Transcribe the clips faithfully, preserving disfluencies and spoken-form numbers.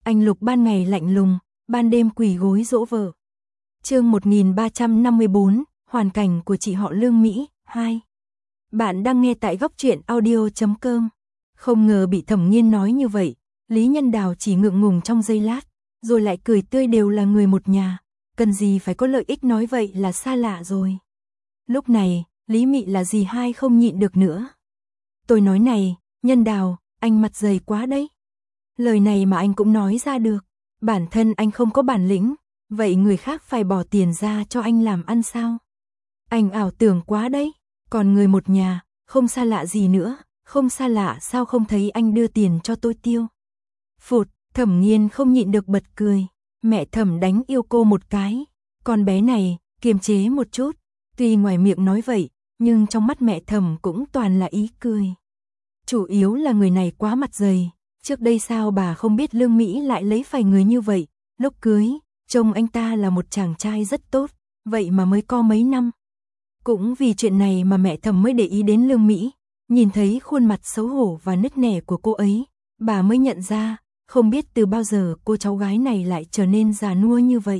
Anh Lục ban ngày lạnh lùng, ban đêm quỳ gối dỗ vợ. Chương một nghìn ba trăm năm mươi bốn, hoàn cảnh của chị họ Lương Mỹ, hai. Bạn đang nghe tại góc truyện audio chấm com. Không ngờ bị Thẩm Nghiên nói như vậy, Lý Nhân Đào chỉ ngượng ngùng trong giây lát, rồi lại cười tươi, đều là người một nhà, cần gì phải có lợi ích nói vậy là xa lạ rồi. Lúc này, Lý Mị là dì hai không nhịn được nữa. Tôi nói này, Nhân Đào, anh mặt dày quá đấy. Lời này mà anh cũng nói ra được, bản thân anh không có bản lĩnh, vậy người khác phải bỏ tiền ra cho anh làm ăn sao? Anh ảo tưởng quá đấy, còn người một nhà, không xa lạ gì nữa, không xa lạ sao không thấy anh đưa tiền cho tôi tiêu? Phụt, Thẩm Nghiên không nhịn được bật cười, mẹ Thẩm đánh yêu cô một cái, con bé này, kiềm chế một chút, tuy ngoài miệng nói vậy, nhưng trong mắt mẹ Thẩm cũng toàn là ý cười. Chủ yếu là người này quá mặt dày, trước đây sao bà không biết Lương Mỹ lại lấy phải người như vậy, lúc cưới, trông anh ta là một chàng trai rất tốt, vậy mà mới có mấy năm. Cũng vì chuyện này mà mẹ Thẩm mới để ý đến Lương Mỹ, nhìn thấy khuôn mặt xấu hổ và nứt nẻ của cô ấy, bà mới nhận ra, không biết từ bao giờ cô cháu gái này lại trở nên già nua như vậy.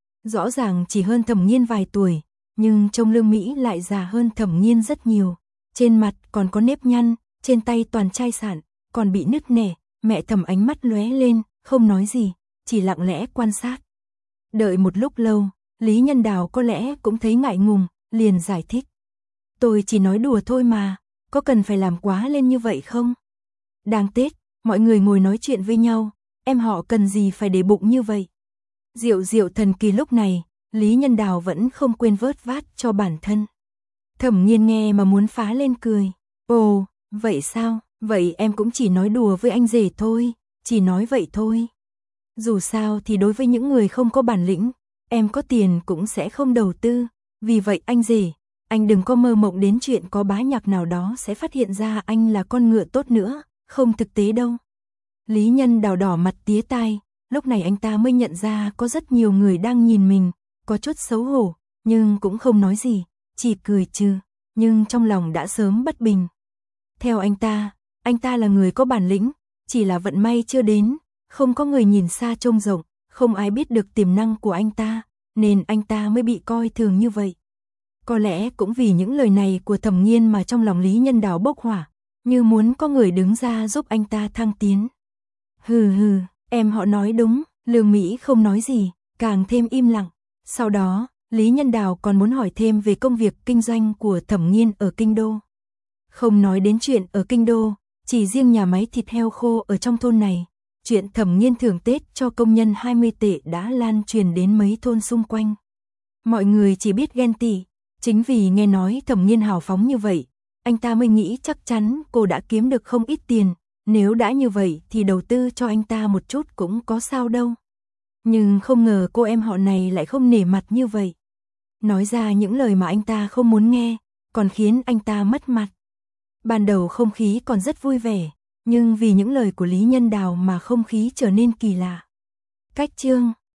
Rõ ràng chỉ hơn Thẩm Nghiên vài tuổi, nhưng trông Lương Mỹ lại già hơn Thẩm Nghiên rất nhiều, trên mặt còn có nếp nhăn, trên tay toàn chai sạn, còn bị nứt nẻ. Mẹ Thẩm ánh mắt lóe lên, không nói gì, chỉ lặng lẽ quan sát. Đợi một lúc lâu, Lý Nhân Đào có lẽ cũng thấy ngại ngùng, liền giải thích. Tôi chỉ nói đùa thôi mà, có cần phải làm quá lên như vậy không? Đang Tết, mọi người ngồi nói chuyện với nhau, em họ cần gì phải để bụng như vậy? Diệu diệu thần kỳ lúc này, Lý Nhân Đào vẫn không quên vớt vát cho bản thân. Thẩm Nghiên nghe mà muốn phá lên cười. Ồ, vậy sao? Vậy em cũng chỉ nói đùa với anh rể thôi, chỉ nói vậy thôi. Dù sao thì đối với những người không có bản lĩnh, em có tiền cũng sẽ không đầu tư. Vì vậy anh rể, anh đừng có mơ mộng đến chuyện có bá nhạc nào đó sẽ phát hiện ra anh là con ngựa tốt nữa, không thực tế đâu. Lý Nhân Đào đỏ mặt tía tai, lúc này anh ta mới nhận ra có rất nhiều người đang nhìn mình, có chút xấu hổ, nhưng cũng không nói gì, chỉ cười trừ, nhưng trong lòng đã sớm bất bình. Theo anh ta, anh ta là người có bản lĩnh, chỉ là vận may chưa đến, không có người nhìn xa trông rộng, không ai biết được tiềm năng của anh ta, nên anh ta mới bị coi thường như vậy. Có lẽ cũng vì những lời này của Thẩm Nghiên mà trong lòng Lý Nhân Đào bốc hỏa, như muốn có người đứng ra giúp anh ta thăng tiến. Hừ hừ, em họ nói đúng, Lương Mỹ không nói gì, càng thêm im lặng. Sau đó, Lý Nhân Đào còn muốn hỏi thêm về công việc kinh doanh của Thẩm Nghiên ở Kinh Đô. Không nói đến chuyện ở Kinh Đô, chỉ riêng nhà máy thịt heo khô ở trong thôn này, chuyện Thẩm Nghiên thưởng Tết cho công nhân hai mươi tệ đã lan truyền đến mấy thôn xung quanh. Mọi người chỉ biết ghen tị, chính vì nghe nói Thẩm Nghiên hào phóng như vậy, anh ta mới nghĩ chắc chắn cô đã kiếm được không ít tiền, nếu đã như vậy thì đầu tư cho anh ta một chút cũng có sao đâu. Nhưng không ngờ cô em họ này lại không nể mặt như vậy. Nói ra những lời mà anh ta không muốn nghe, còn khiến anh ta mất mặt. Ban đầu không khí còn rất vui vẻ, nhưng vì những lời của Lý Nhân Đào mà không khí trở nên kỳ lạ. Cách chương